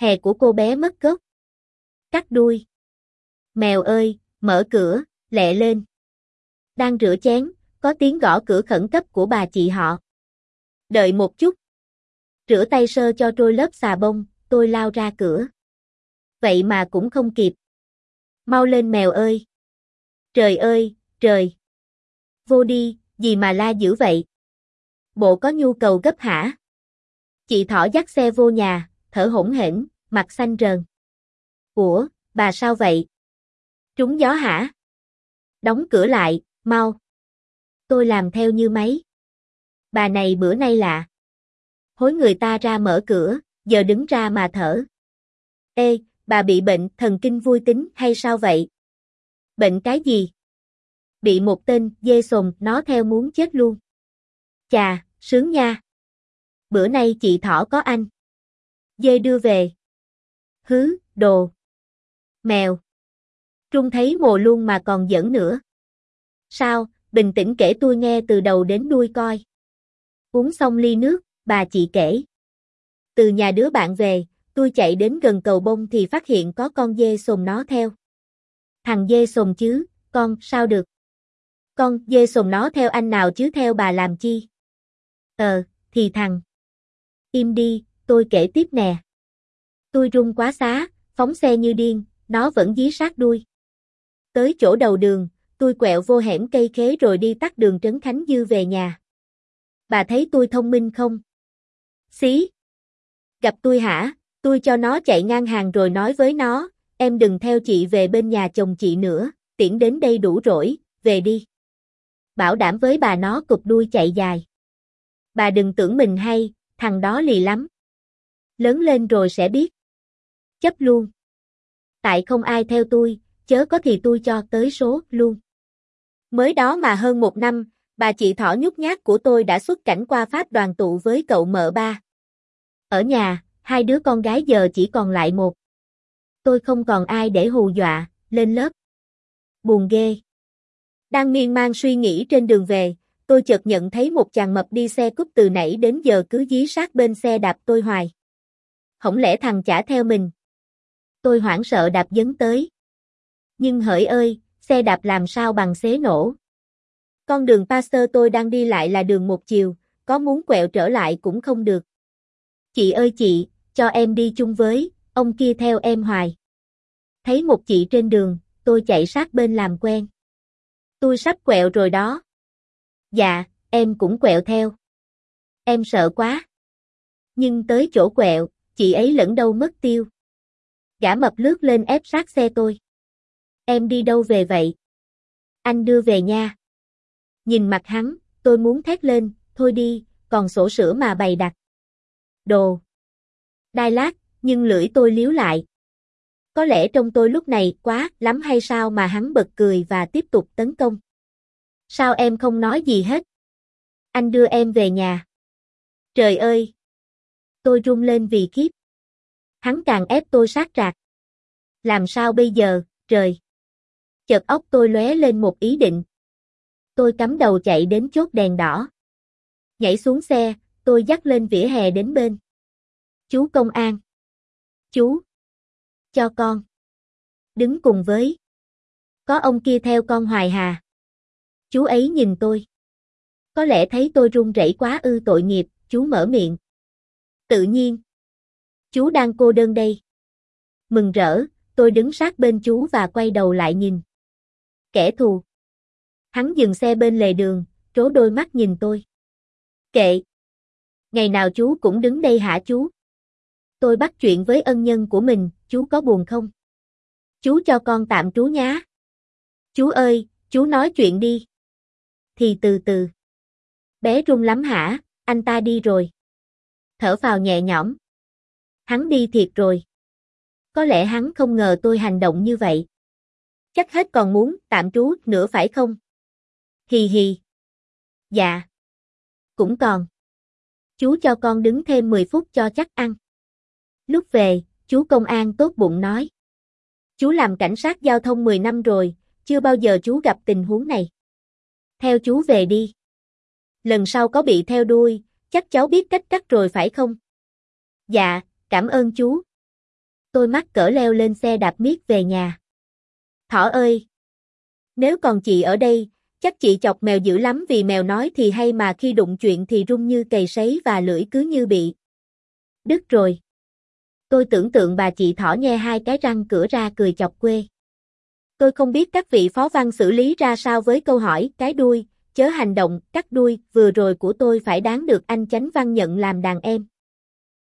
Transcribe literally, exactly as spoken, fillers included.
Hè của cô bé mất gốc. Cắt đuôi. Mèo ơi, mở cửa, lẹ lên. Đang rửa chén, có tiếng gõ cửa khẩn cấp của bà chị họ. Đợi một chút. Rửa tay sơ cho trôi lớp xà bông, tôi lao ra cửa. Vậy mà cũng không kịp. Mau lên mèo ơi. Trời ơi, trời. Vô đi, gì mà la dữ vậy? Bộ có nhu cầu gấp hả? Chị Thỏ dắt xe vô nhà, thở hổn hển, mặt xanh rờn. Ủa, bà sao vậy? Trúng gió hả? Đóng cửa lại, mau. Tôi làm theo như máy. Bà này bữa nay lạ. Hối người ta ra mở cửa, giờ đứng ra mà thở. Ê, bà bị bệnh thần kinh vui tính hay sao vậy? Bệnh cái gì? Bị một tên dê sồn nó theo muốn chết luôn. Chà, sướng nha. Bữa nay chị Thỏ có anh. Dê đưa về. Hứ, đồ. Mèo. Trung thấy mồ luôn mà còn giỡn nữa. Sao, bình tĩnh kể tôi nghe từ đầu đến đuôi coi. Uống xong ly nước, bà chị kể. Từ nhà đứa bạn về, tôi chạy đến gần cầu bông thì phát hiện có con dê sồn nó theo. Thằng dê sồn chứ, con, sao được? Con dê sồn nó theo anh nào chứ theo bà làm chi? Ờ, thì thằng. Im đi, tôi kể tiếp nè. Tôi run quá xá, phóng xe như điên, nó vẫn dí sát đuôi. Tới chỗ đầu đường, tôi quẹo vô hẻm cây khế rồi đi tắt đường Trấn Khánh Dư về nhà. Bà thấy tôi thông minh không? Xí. Gặp tôi hả? Tôi cho nó chạy ngang hàng rồi nói với nó, em đừng theo chị về bên nhà chồng chị nữa, tiễn đến đây đủ rồi, về đi. Bảo đảm với bà nó cụp đuôi chạy dài. Bà đừng tưởng mình hay, thằng đó lì lắm. Lớn lên rồi sẽ biết. Chấp luôn. Tại không ai theo tôi, chớ có thì tôi cho tới số luôn. Mới đó mà hơn một năm, bà chị Thỏ nhút nhát của tôi đã xuất cảnh qua Pháp đoàn tụ với cậu mợ ba. Ở nhà, hai đứa con gái giờ chỉ còn lại một. Tôi không còn ai để hù dọa, lên lớp. Buồn ghê. Đang miên man suy nghĩ trên đường về, tôi chợt nhận thấy một chàng mập đi xe cúp từ nãy đến giờ cứ dí sát bên xe đạp tôi hoài. Hổng lẽ thằng chả theo mình? Tôi hoảng sợ đạp dấn tới. Nhưng hỡi ơi, xe đạp làm sao bằng xế nổ. Con đường Pasteur tôi đang đi lại là đường một chiều, có muốn quẹo trở lại cũng không được. Chị ơi chị, cho em đi chung với, ông kia theo em hoài. Thấy một chị trên đường, tôi chạy sát bên làm quen. Tôi sắp quẹo rồi đó. Dạ, em cũng quẹo theo. Em sợ quá. Nhưng tới chỗ quẹo, chị ấy lẫn đâu mất tiêu. Gã mập lướt lên ép sát xe tôi. Em đi đâu về vậy? Anh đưa về nha. Nhìn mặt hắn, tôi muốn thét lên, thôi đi, còn sổ sữa mà bày đặt. Đồ. Đai lát, nhưng lưỡi tôi liếu lại. Có lẽ trong tôi lúc này quá lắm hay sao mà hắn bật cười và tiếp tục tấn công. Sao em không nói gì hết? Anh đưa em về nhà. Trời ơi! Tôi run lên vì khiếp. Hắn càng ép tôi sát rạc. Làm sao bây giờ, trời? Chợt óc tôi lóe lên một ý định. Tôi cắm đầu chạy đến chốt đèn đỏ. Nhảy xuống xe, tôi dắt lên vỉa hè đến bên. Chú công an. Chú. Cho con. Đứng cùng với. Có ông kia theo con hoài hà. Chú ấy nhìn tôi. Có lẽ thấy tôi run rẩy quá ư tội nghiệp, chú mở miệng. Tự nhiên. Chú đang cô đơn đây. Mừng rỡ, tôi đứng sát bên chú và quay đầu lại nhìn. Kẻ thù. Hắn dừng xe bên lề đường, trố đôi mắt nhìn tôi. Kệ. Ngày nào chú cũng đứng đây hả chú? Tôi bắt chuyện với ân nhân của mình, chú có buồn không? Chú cho con tạm trú nhá. Chú ơi, chú nói chuyện đi. Thì từ từ. Bé run lắm hả, anh ta đi rồi. Thở phào nhẹ nhõm. Hắn đi thiệt rồi. Có lẽ hắn không ngờ tôi hành động như vậy. Chắc hết còn muốn tạm trú nữa phải không? Hì hì. Dạ. Cũng còn. Chú cho con đứng thêm mười phút cho chắc ăn. Lúc về, chú công an tốt bụng nói. Chú làm cảnh sát giao thông mười năm rồi, chưa bao giờ chú gặp tình huống này. Theo chú về đi. Lần sau có bị theo đuôi, chắc cháu biết cách cắt rồi phải không? Dạ, cảm ơn chú. Tôi mắc cỡ leo lên xe đạp miết về nhà. Thỏ ơi! Nếu còn chị ở đây, chắc chị chọc mèo dữ lắm vì mèo nói thì hay mà khi đụng chuyện thì rung như cầy sấy và lưỡi cứ như bị đứt rồi. Tôi tưởng tượng bà chị thỏ nhe hai cái răng cửa ra cười chọc quê. Tôi không biết các vị phó văn xử lý ra sao với câu hỏi cái đuôi, chớ hành động, cắt đuôi vừa rồi của tôi phải đáng được anh chánh văn nhận làm đàn em.